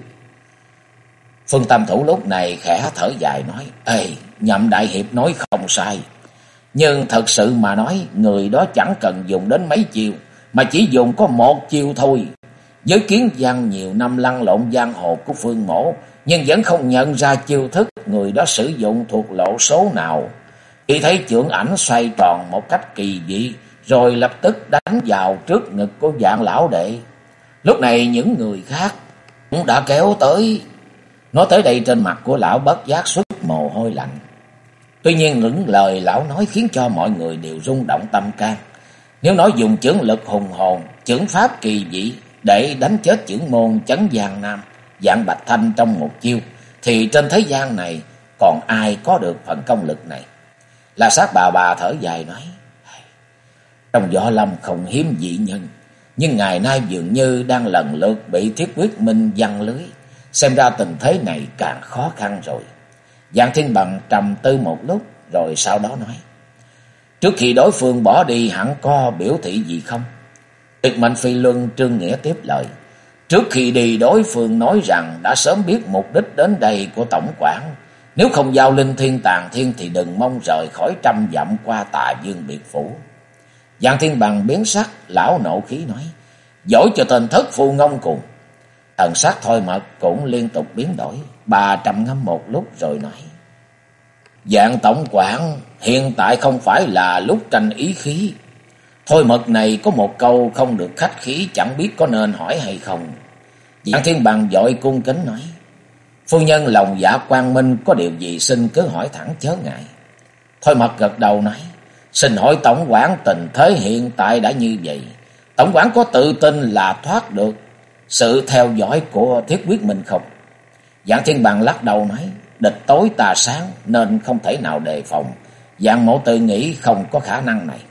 Phương Tam Thủ lúc này khẽ thở dài nói: Ê, Nhậm đại hiệp nói không sai, nhưng thật sự mà nói, người đó chẳng cần dùng đến mấy chiêu, mà chỉ dùng có một chiêu thôi. Với kiến văn nhiều năm lăn lộn giang hồ của Phương mỗ, nhưng vẫn không nhận ra chiêu thức người đó sử dụng thuộc lộ số nào. Khi thấy chưởng ảnh xoay tròn một cách kỳ dị, rồi lập tức đánh vào trước ngực của Dạng lão đệ. Lúc này những người khác cũng đã kéo tới. Nói tới đây trên mặt của lão bất giác xuất mồ hôi lạnh. Tuy nhiên những lời lão nói khiến cho mọi người đều rung động tâm can. Nếu nói dùng chưởng lực hùng hồn, chưởng pháp kỳ dị để đánh chết chưởng môn chấn Giang Nam, Dạng Bạch Thanh trong một chiêu, thì trên thế gian này còn ai có được phần công lực này? La Sát bà thở dài nói: Trong võ lâm không hiếm dị nhân, nhưng ngày nay dường như đang lần lượt bị Thiết Quyết Minh giăng lưới. Xem ra tình thế này càng khó khăn rồi. Giang Thiên Bằng trầm tư một lúc rồi sau đó nói: Trước khi đối phương bỏ đi hẳn có biểu thị gì không? Tuyệt Mệnh Phi Luân Trương Nghĩa tiếp lời: Trước khi đi đối phương nói rằng đã sớm biết mục đích đến đây của tổng quản. Nếu không giao linh thiên tàng thiên thì đừng mong rời khỏi 100 dặm qua Tà Dương biệt phủ. Giang Thiên Bằng biến sắc, lão nộ khí nói: Dỗi cho tên thất phu ngông cuồng. Thần sắc Thôi Mật cũng liên tục biến đổi. Bà trầm ngâm một lúc rồi nói: Dạng tổng quản, hiện tại không phải là lúc tranh ý khí. Thôi mật này có một câu không được khách khí, chẳng biết có nên hỏi hay không. Dạng Thiên Bằng vội cung kính nói: Phu nhân lòng dạ quang minh, có điều gì xin cứ hỏi thẳng chớ ngại. Thôi mật gật đầu nói: Xin hỏi tổng quản, tình thế hiện tại đã như vậy, tổng quản có tự tin là thoát được sự theo dõi của Thiết Quyết Minh không? Dạng Thiên Bằng lắc đầu nói: Địch tối tà sáng nên không thể nào đề phòng, Dạng mộ tự nghĩ không có khả năng này.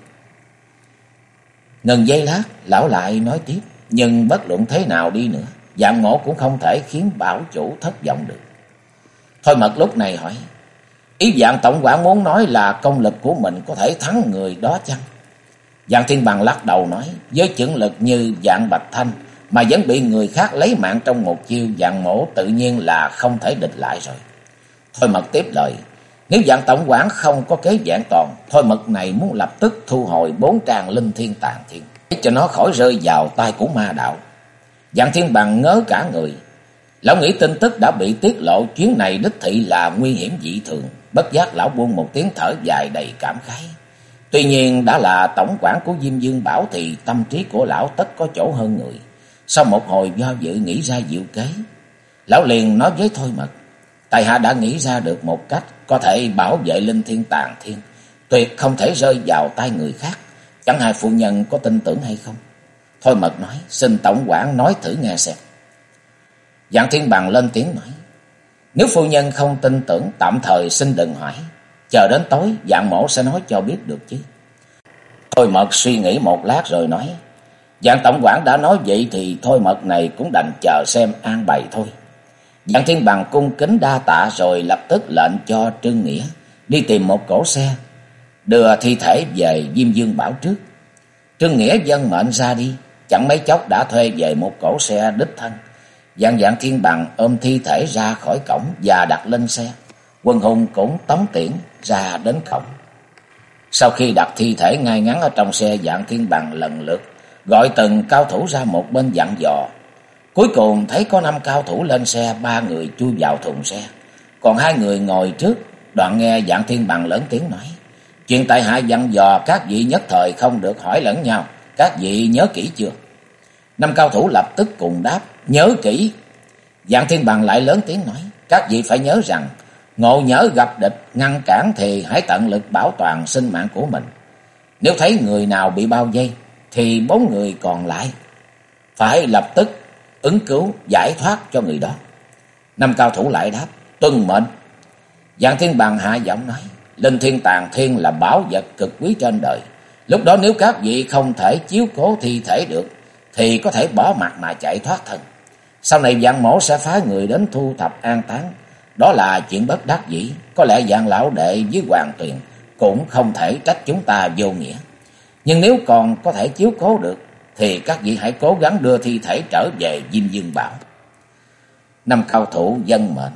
Ngừng giây lát, lão lại nói tiếp: Nhưng bất luận thế nào đi nữa, Dạng mộ cũng không thể khiến bảo chủ thất vọng được. Thôi mật lúc này hỏi: Ý Dạng tổng quản muốn nói là công lực của mình có thể thắng người đó chăng? Dạng Thiên Bằng lắc đầu nói: Với chưởng lực như Dạng Bạch Thanh mà vẫn bị người khác lấy mạng trong một chiêu, Dạng mổ tự nhiên là không thể địch lại rồi. Thôi mật tiếp lời: Nếu Dạng tổng quản không có kế vẹn toàn, Thôi mật này muốn lập tức thu hồi 4 tràng linh thiên tàn thiên, để cho nó khỏi rơi vào tay của ma đạo. Dạng Thiên Bằng ngớ cả người. Lão nghĩ tin tức đã bị tiết lộ, chuyến này đích thị là nguy hiểm dị thường. Bất giác lão buông một tiếng thở dài đầy cảm khái. Tuy nhiên đã là tổng quản của Diêm Dương Bảo thì tâm trí của lão tất có chỗ hơn người. Sau một hồi do dự nghĩ ra diệu kế, lão liền nói với Thôi mật: Tại hạ đã nghĩ ra được một cách có thể bảo vệ linh thiên tàn thiên, tuyệt không thể rơi vào tay người khác. Chẳng hay phu nhân có tin tưởng hay không? Thôi mật nói: Xin tổng quản nói thử nghe xem. Dạng Thiên Bằng lên tiếng nói: Nếu phu nhân không tin tưởng, tạm thời xin đừng hỏi, chờ đến tối Dạng mổ sẽ nói cho biết được chứ. Thôi mật suy nghĩ một lát rồi nói: Dạng tổng quản đã nói vậy thì Thôi mật này cũng đành chờ xem an bày thôi. Dạng Thiên Bằng cung kính đa tạ rồi lập tức lệnh cho Trương Nghĩa đi tìm một cỗ xe, đưa thi thể về Diêm Dương Bảo trước. Trương Nghĩa vâng mệnh ra đi, chẳng mấy chốc đã thuê về một cỗ xe đích thân. Dạng Thiên Bằng ôm thi thể ra khỏi cổng và đặt lên xe. Quân hùng cũng tống tiễn ra đến cổng. Sau khi đặt thi thể ngay ngắn ở trong xe, Dạng Thiên Bằng lần lượt gọi từng cao thủ ra một bên dặn dò. Cuối cùng thấy có 5 cao thủ lên xe, 3 người chui vào thùng xe, còn 2 người ngồi trước. Đoạn nghe Dạng Thiên Bằng lớn tiếng nói: Chuyện tại hạ dặn dò các vị nhất thời không được hỏi lẫn nhau, các vị nhớ kỹ chưa? 5 cao thủ lập tức cùng đáp: Nhớ kỹ. Dạng Thiên Bằng lại lớn tiếng nói: Các vị phải nhớ rằng, ngộ nhỡ gặp địch ngăn cản thì hãy tận lực bảo toàn sinh mạng của mình. Nếu thấy người nào bị bao vây thì 4 người còn lại phải lập tức ứng cứu giải thoát cho người đó. 5 cao thủ lại đáp: Tuân mệnh. Dạng Thiên Bằng hạ giọng nói: Linh thiên tàn thiên là bảo vật cực quý trên đời. Lúc đó nếu các vị không thể chiếu cố thi thể được thì có thể bỏ mặt mà chạy thoát thân. Sau này Dạng mổ sẽ phái người đến thu thập an táng, đó là chuyện bất đắc dĩ. Có lẽ Dạng lão đệ với Hoàng Tuyền cũng không thể trách chúng ta vô nghĩa. Nhưng nếu còn có thể chiếu cố được thì các vị hãy cố gắng đưa thi thể trở về Diêm Dương Bảo. 5 cao thủ vâng mệnh.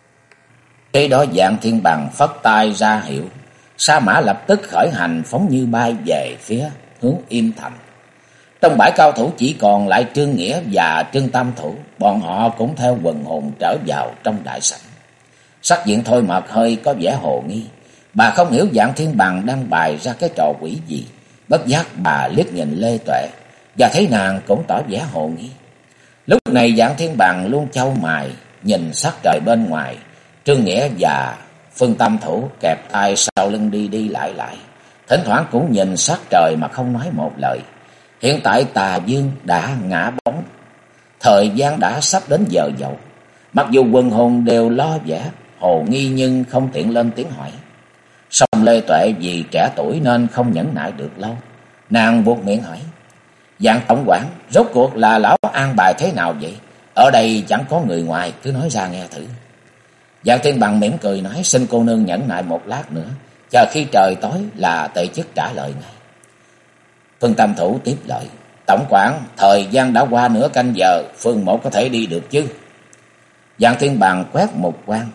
Kế đó Dạng Thiên Bằng phất tay ra hiệu, sa mã lập tức khởi hành phóng như bay về phía hướng Im Thành. Trong bãi cao thủ chỉ còn lại Trương Nghĩa và Trương Tam Thủ, bọn họ cũng theo quần hồn trở vào trong đại sảnh. Sắc diện Thôi mật hơi có vẻ hồ nghi, bà không hiểu Dạng Thiên Bằng đang bày ra cái trò quỷ gì. Bất giác bà liếc nhìn Lê Tuệ và thấy nàng cũng tỏ vẻ hồ nghi. Lúc này Dạng Thiên Bằng luôn chau mày nhìn sắc trời bên ngoài. Trương Nghĩa và Phương Tam Thủ kẹp tay sau lưng đi đi lại lại, thỉnh thoảng cũng nhìn sắc trời mà không nói một lời. Hiện tại tà dương đã ngã bóng, thời gian đã sắp đến giờ dậu. Mặc dù quần hồn đều lo vẻ hồ nghi nhưng không tiện lên tiếng hỏi. Song Lê Tuệ vì trẻ tuổi nên không nhẫn nại được lâu, nàng buộc miệng hỏi: Dạng tổng quản, rốt cuộc là lão an bài thế nào vậy? Ở đây chẳng có người ngoài, cứ nói ra nghe thử. Dạng Thiên Bằng mỉm cười nói: Xin cô nương nhẫn nại một lát nữa, chờ khi trời tối là tệ chức trả lời ngay. Phương Tam Thủ tiếp lời: Tổng quản, thời gian đã qua nửa canh giờ, Phương mộ có thể đi được chứ? Dạng Thiên Bằng quét một quan,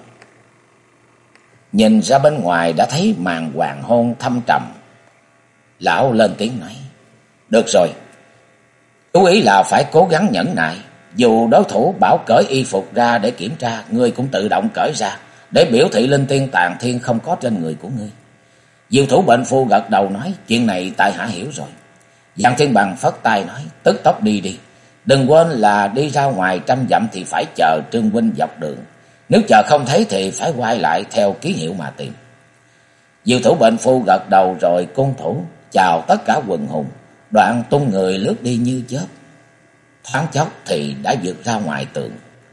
nhìn ra bên ngoài đã thấy màn hoàng hôn thâm trầm. Lão lên tiếng nói: Được rồi, chú ý là phải cố gắng nhẫn nại. Dù đối thủ bảo cởi y phục ra để kiểm tra, ngươi cũng tự động cởi ra để biểu thị linh tiên tàn thiên không có trên người của ngươi. Diệu thủ bệnh phu gật đầu nói: Chuyện này tại hạ hiểu rồi. Giang Thiên Bằng phất tay nói, tức tốc đi đi. Đừng quên là đi ra ngoài 100 dặm thì phải chờ Trương huynh dọc đường. Nếu chờ không thấy thì phải quay lại theo ký hiệu mà tìm. Diệu thủ bệnh phu gật đầu rồi cung thủ chào tất cả quần hùng, đoạn tung người lướt đi như chớp. Thoáng chốc thì đã vượt ra ngoài tường.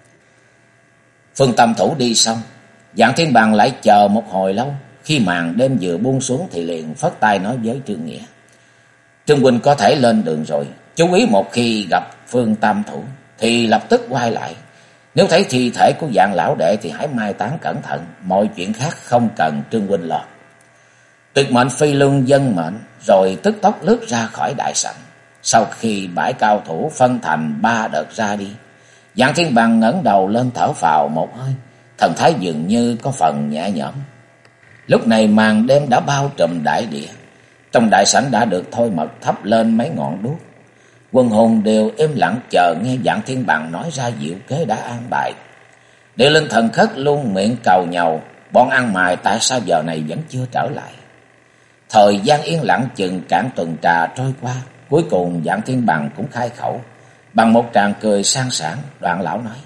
Phương Tâm thủ đi xong, Giang Thiên Bằng lại chờ một hồi lâu. Khi màn đêm vừa buông xuống thì liền phất tay nói với Trương Nghĩa, Trương huynh có thể lên đường rồi. Chú ý một khi gặp Phương Tam thủ thì lập tức quay lại. Nếu thấy thi thể của Dạng lão đệ thì hãy mai táng cẩn thận. Mọi chuyện khác không cần Trương huynh lo. Tuyệt mệnh phi lương dân mệnh, rồi tức tốc lướt ra khỏi đại sảnh. Sau khi bãi cao thủ phân thành 3 đợt ra đi, Giang Thiên Bằng ngẩng đầu lên thở phào một hơi, thần thái dường như có phần nhẹ nhõm. Lúc này màn đêm đã bao trùm đại địa. Trong đại sảnh đã được thôi mật thắp lên mấy ngọn đuốc. Quần hùng đều im lặng chờ nghe Giang Thiên Bằng nói ra diệu kế đã an bài. Địa Linh Thần Khất luôn miệng cầu nhàu, bọn ăn mày tại sao giờ này vẫn chưa trở lại. Thời gian yên lặng chừng cạn tuần trà trôi qua, cuối cùng Giang Thiên Bằng cũng khai khẩu. Bằng một tràng cười sang sảng, Đoạn lão nói,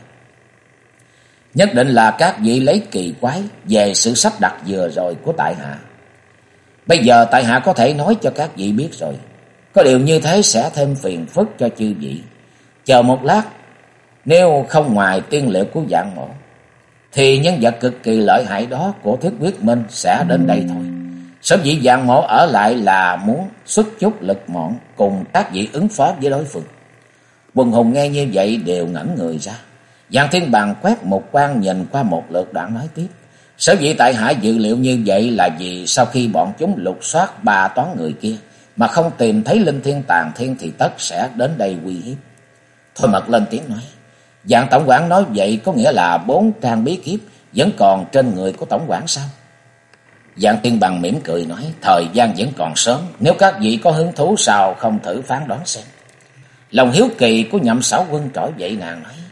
nhất định là các vị lấy kỳ quái về sự sắp đặt vừa rồi của tại hạ. Bây giờ tại hạ có thể nói cho các vị biết rồi. Có điều như thế sẽ thêm phiền phức cho chư vị. Chờ một lát, nếu không ngoài tiên liệu của Dạng Mổ, thì nhân vật cực kỳ lợi hại đó của Thiết Quyết Minh sẽ đến đây thôi. Sở dĩ Dạng Mổ ở lại là muốn xuất chút lực mọn cùng các vị ứng phó với đối phương. Quần hùng nghe như vậy đều ngẩn người ra. Giang Thiên Bằng quét một quan nhìn qua một lượt, đoạn nói tiếp, sở dĩ tại hạ dự liệu như vậy là vì sau khi bọn chúng lục soát 3 toán người kia mà không tìm thấy Linh Thiên Tàn Thiên thì tất sẽ đến đây uy hiếp. Thôi mật lên tiếng nói, Giang tổng quản nói vậy có nghĩa là 4 trang bí kíp vẫn còn trên người của tổng quản sao? Giang Thiên Bằng mỉm cười nói, thời gian vẫn còn sớm, nếu các vị có hứng thú sao không thử phán đoán xem. Lòng hiếu kỳ của Nhậm Xảo Quân trỗi dậy, nàng nói,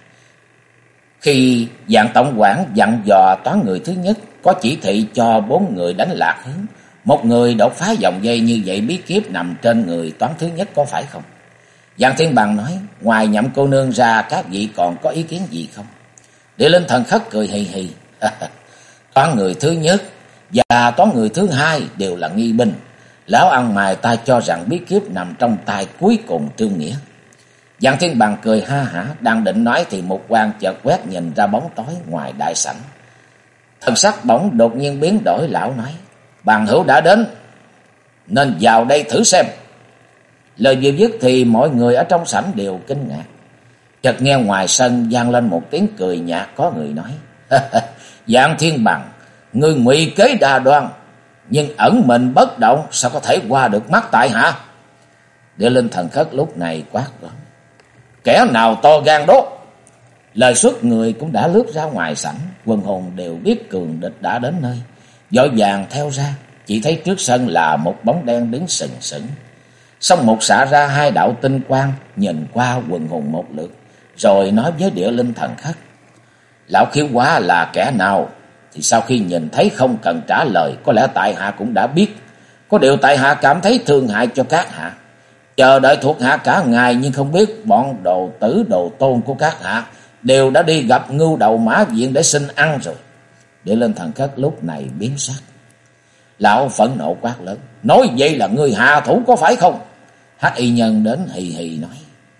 khi Dạng tổng quản dặn dò toán người thứ nhất có chỉ thị cho 4 người đánh lạc hướng, một người đột phá vòng dây như vậy, bí kíp nằm trên người toán thứ nhất có phải không? Giang Thiên Bằng nói, ngoài Nhậm cô nương ra các vị còn có ý kiến gì không? Địa Linh Thần Khất cười hì hì, toán người thứ nhất và toán người thứ hai đều là nghi binh. Lão ăn mày ta cho rằng bí kíp nằm trong tay cuối cùng Trương Nghĩa. Giang Thiên Bằng cười ha hả, đang định nói thì một quan chợt quét nhìn ra bóng tối ngoài đại sảnh. Thần sắc bỗng đột nhiên biến đổi, lão nói, Bằng hữu đã đến, nên vào đây thử xem. Lời vừa dứt thì mọi người ở trong sảnh đều kinh ngạc. Chợt nghe ngoài sân vang lên một tiếng cười nhạt, có người nói, Giang Thiên Bằng, ngươi ngụy kế đa đoan, nhưng ẩn mình bất động, sao có thể qua được mắt tại hạ? Địa Linh Thần Khất lúc này quát lớn, kẻ nào to gan đốt? Lời xuất người cũng đã lướt ra ngoài sảnh. Quần hùng đều biết cường địch đã đến nơi, vội vàng theo ra. Chỉ thấy trước sân là một bóng đen đứng sừng sững. Xong một xạ ra 2 đạo tinh quang, nhìn qua quần hùng một lượt, rồi nói với Địa Linh Thần Khất, lão khiếu quá là kẻ nào? Thì sau khi nhìn thấy không cần trả lời, có lẽ tại hạ cũng đã biết. Có điều tại hạ cảm thấy thương hại cho các hạ, chờ đợi thuộc hạ cả ngày, nhưng không biết bọn đồ tử đồ tôn của các hạ đều đã đi gặp Ngưu Đầu Mã Viện để xin ăn rồi. Địa Linh Thần Khất lúc này biến sắc. Lão phẫn nộ quát lớn, nói vậy là người hạ thủ có phải không? Hắc y nhân đến hì hì nói,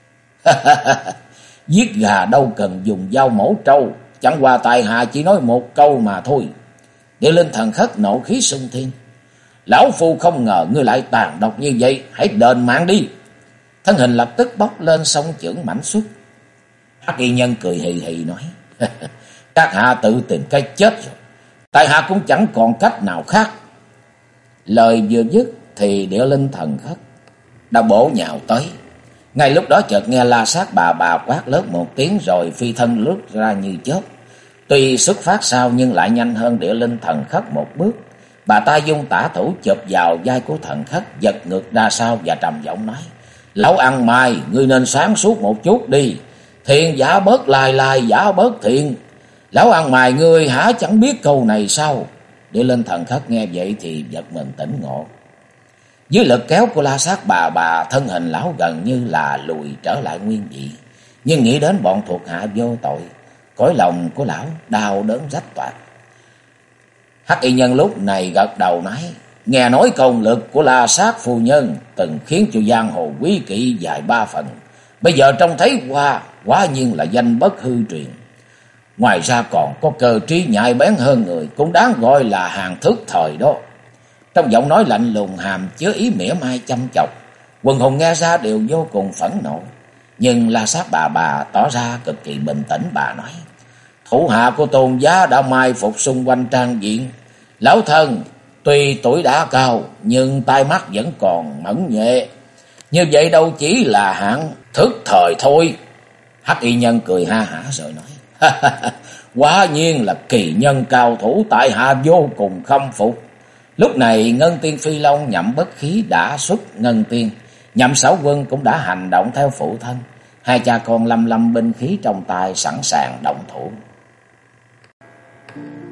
giết gà đâu cần dùng dao mổ trâu, chẳng qua tại hạ chỉ nói một câu mà thôi. Địa Linh Thần Khất nộ khí xung thiên, lão phu không ngờ ngươi lại tàn độc như vậy, hãy đền mạng đi. Thân hình lập tức bốc lên song chưởng mãnh xuất. Hắc y nhân cười hì hì nói, các hạ tự tìm cái chết rồi, tại hạ cũng chẳng còn cách nào khác. Lời vừa dứt thì Địa Linh Thần Khất đã bổ nhào tới. Ngay lúc đó chợt nghe La Sát bà quát lớn một tiếng, rồi phi thân lướt ra như chớp. Tuy xuất phát sau nhưng lại nhanh hơn Địa Linh Thần Khất một bước. Bà ta dung tả thủ chụp vào vai của Thần Khất, giật ngược ra sau và trầm giọng nói, lão ăn mày, ngươi nên sáng suốt một chút đi. Thiện giả bớt lai lai, giả bớt thiện. Lão ăn mày ngươi hả chẳng biết câu này sao? Địa Linh Thần Khất nghe vậy thì giật mình tỉnh ngộ. Dưới lực kéo của La Sát bà thân hình lão gần như là lùi trở lại nguyên vị. Nhưng nghĩ đến bọn thuộc hạ vô tội, cõi lòng của lão đau đớn rách toạc. Hắc y nhân lúc này gật đầu nói: nghe nói công lực của La Sát phu nhân từng khiến cho giang hồ quý kỵ vài ba phần. Bây giờ trông thấy quả nhiên là danh bất hư truyền. Ngoài ra còn có cơ trí nhạy bén hơn người, cũng đáng gọi là hàng thức thời đó. Trong giọng nói lạnh lùng hàm chứa ý mỉa mai chăm chọc, quần hùng nghe ra đều vô cùng phẫn nộ. Nhưng La Sát bà tỏ ra cực kỳ bình tĩnh. Bà nói: thủ hạ của Tôn giá đã mai phục xung quanh trang viện. Lão thân tuy tuổi đã cao nhưng tai mắt vẫn còn mẫn nhẹ, như vậy đâu chỉ là hạng thức thời thôi. Hắc y nhân cười ha hả rồi nói: quả nhiên là kỳ nhân cao thủ, tại hạ vô cùng khâm phục. Lúc này Ngân Tiên Phi Long Nhậm Bất Khí đã xuất ngân tiên, Nhậm Xảo Quân cũng đã hành động theo phụ thân. Hai cha con lăm lăm binh khí trong tay sẵn sàng động thủ.